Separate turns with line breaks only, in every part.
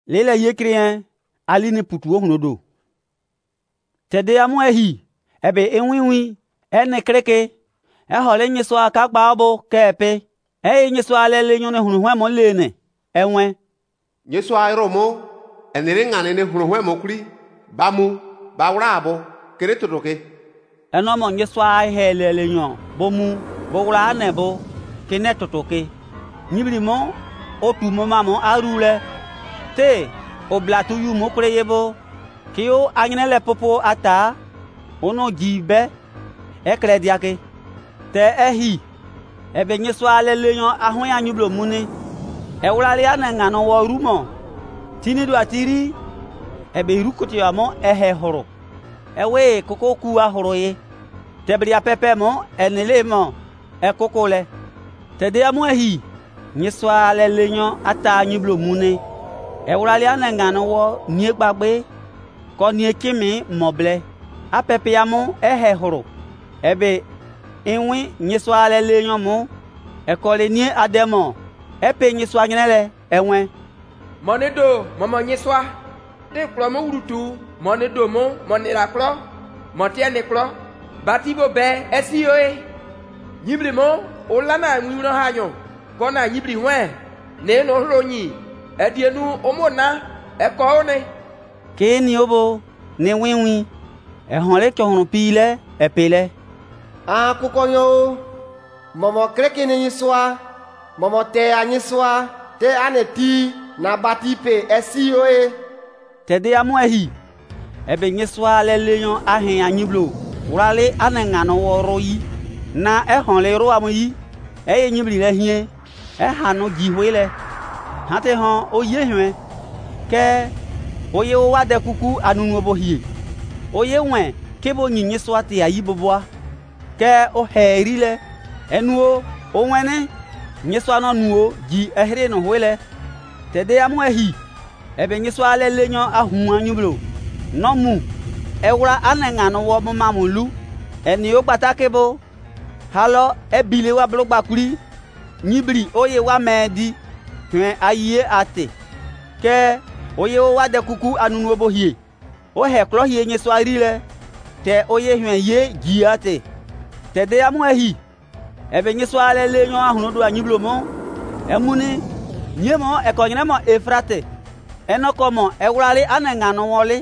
Lele ye krien ali ni putu ohnodo. Tede amu ehi ebe enwiwi ene kreke e hole nyiso aka gba obo kepe e nyiso alele nyon hunu hwemo lene enwe
nyiso airomo enere ngane ne hunu hwemo kuri bamu bawra abo kere totoke
enomo nyiso ai helele nyon bomu bowra nebo kene totoke nyibri mo otu mo mamo arule te oblatu yu mo kreyebo kio agnele popo ata ono jibe ekrediake te ehi ebe nyiso alele nyon ahun anyublo muni ewrali ana ngano wo rumo tini do atiri ebe rukoti amo ehe horo ewe kokoku ahoro ye tebria pepe mo enele mo ekokole tede amu ehi nyiso alele nyon ata anyublo muni ewrali ana ngano wo niegbagbe ko nie kimi moble apepe amo ehe horo ebe inwi nyiso alele nyon mo ekole nie ademo epe nyiso agnele enwe
monedo momo nyiso te klo mo wurutu monedo mo monira klo motiene klo batibo be esioe nyibri mo olana nwiro hanyo kona nyibri hwe ne no ronyi edienu omona ekone
kini obo ni winwi ehonle kohun pile epele
akukonyo momo kreke ni nyiswa momo te anyiswa te aneti na batipe esioe
tede amu ehi ebe nyiswa leleyon ahin anyiblo wrale anengano woro yi na ehonle ro amu yi eye nyibli le hie ehanu jihwele hate hon oye hwe ke oye wa de kuku anunu obo hie oye wen kebo nyiswa te ayi boboa ke o herile enuo onwene nyiswa no nuo ji ehre no hwele tede amu ehi ebe nyiswa alele nyon ahun anyublo no mu ewra anenga no wo mamulu eni o patakebo halo ebile wa blogba kuri nyibri oye wa medi twen aye ate ke oye wa de kuku anunu obo hie o he klo hie nyiswa rile te oye hwen ye ji ate tede amu ehi ebe nyiso alele nyon ahun do anyiblo mo emuni nyemo ekonyene mo Efrate enoko mo ewrali anenga no wole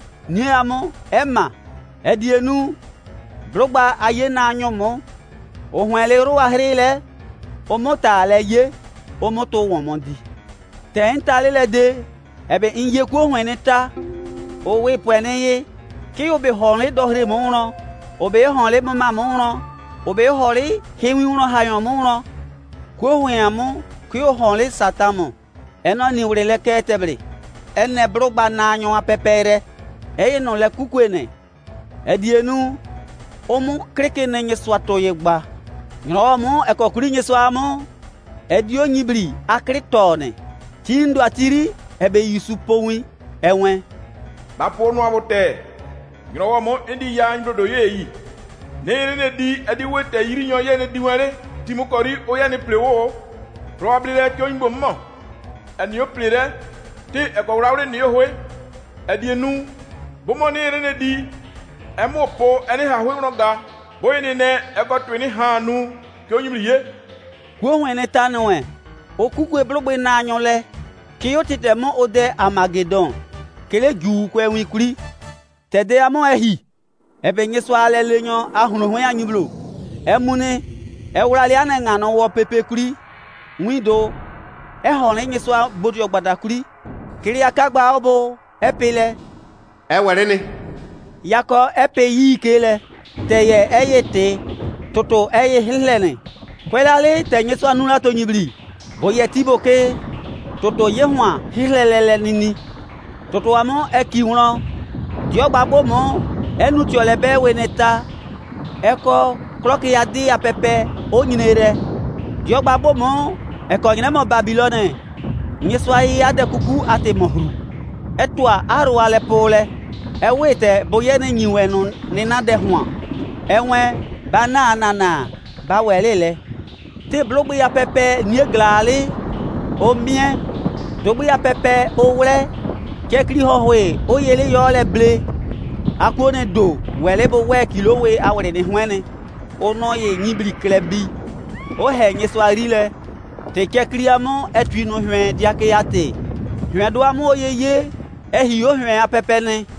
niamo ema edienu blogba aye na anyomo ohwenle ro ahrile omota leye omoto womondi tentale le de ebe inye ku ohwenita owe pweneye ki obe honle dohre mo ron obe honle mama mo ron obe hori hiwi ro hayon mo ron ko hwiamu ko honle satamo eno ni wrele ketebre ene brogba na anyo apepere eye no le kukwene edienu omu kreke ne nyeswato yegba nromu ekokuri nyeswamo edio nyibri akritone tindo atiri ebe yusupowi enwe
baponu abote nromo indi ya ndodo yeyi ne di edi wete yiri nyo ye ne diwere timukori oya ne plewo probably ti oyinbo mo eni o plere ti ekowrawre ni ohwe edienu bomo ni ne di emopo eni ha hwe noga boyini ne ekotwini hanu ki onyimri ye
wo hwene tanwe okukwe blogbe na anyole ki yo titemo ode Amagedon kele ju kwe winkuri tede amo ehi ebe nyiso alele nyon ahunu hwe anyiblo emuni ewrali anenga no wo pepe kuri windo ehon nyiso bodu ogbada kuri kiri akagba obo epile
ewere ni
yako epe yi kele teye eyete toto eye hilene kwelale te nyiso anula to nyibli boye tiboke toto yehwa hilelele nini toto amo ekiwron diogba bomo enu ti olebe weneta eko kloki yadi apepe onyinere diogba bomo eko nyinemo Babilone nyiso ayi ade kuku ate mohru etwa aru ale pole ewete boye ne nyiwenu ni nade hwa enwe banana bawelele te blogbe ya pepe nieglali omie Tobi a pepe o wle kekri hohwe o yele yo le ble akone do wele bo we kilo we awre ni hwene o no ye nyibri klebi o he nyeswari le te kekri amo etwi no hwen diake yate hwen do amo yeye ehi o hwen a pepe ne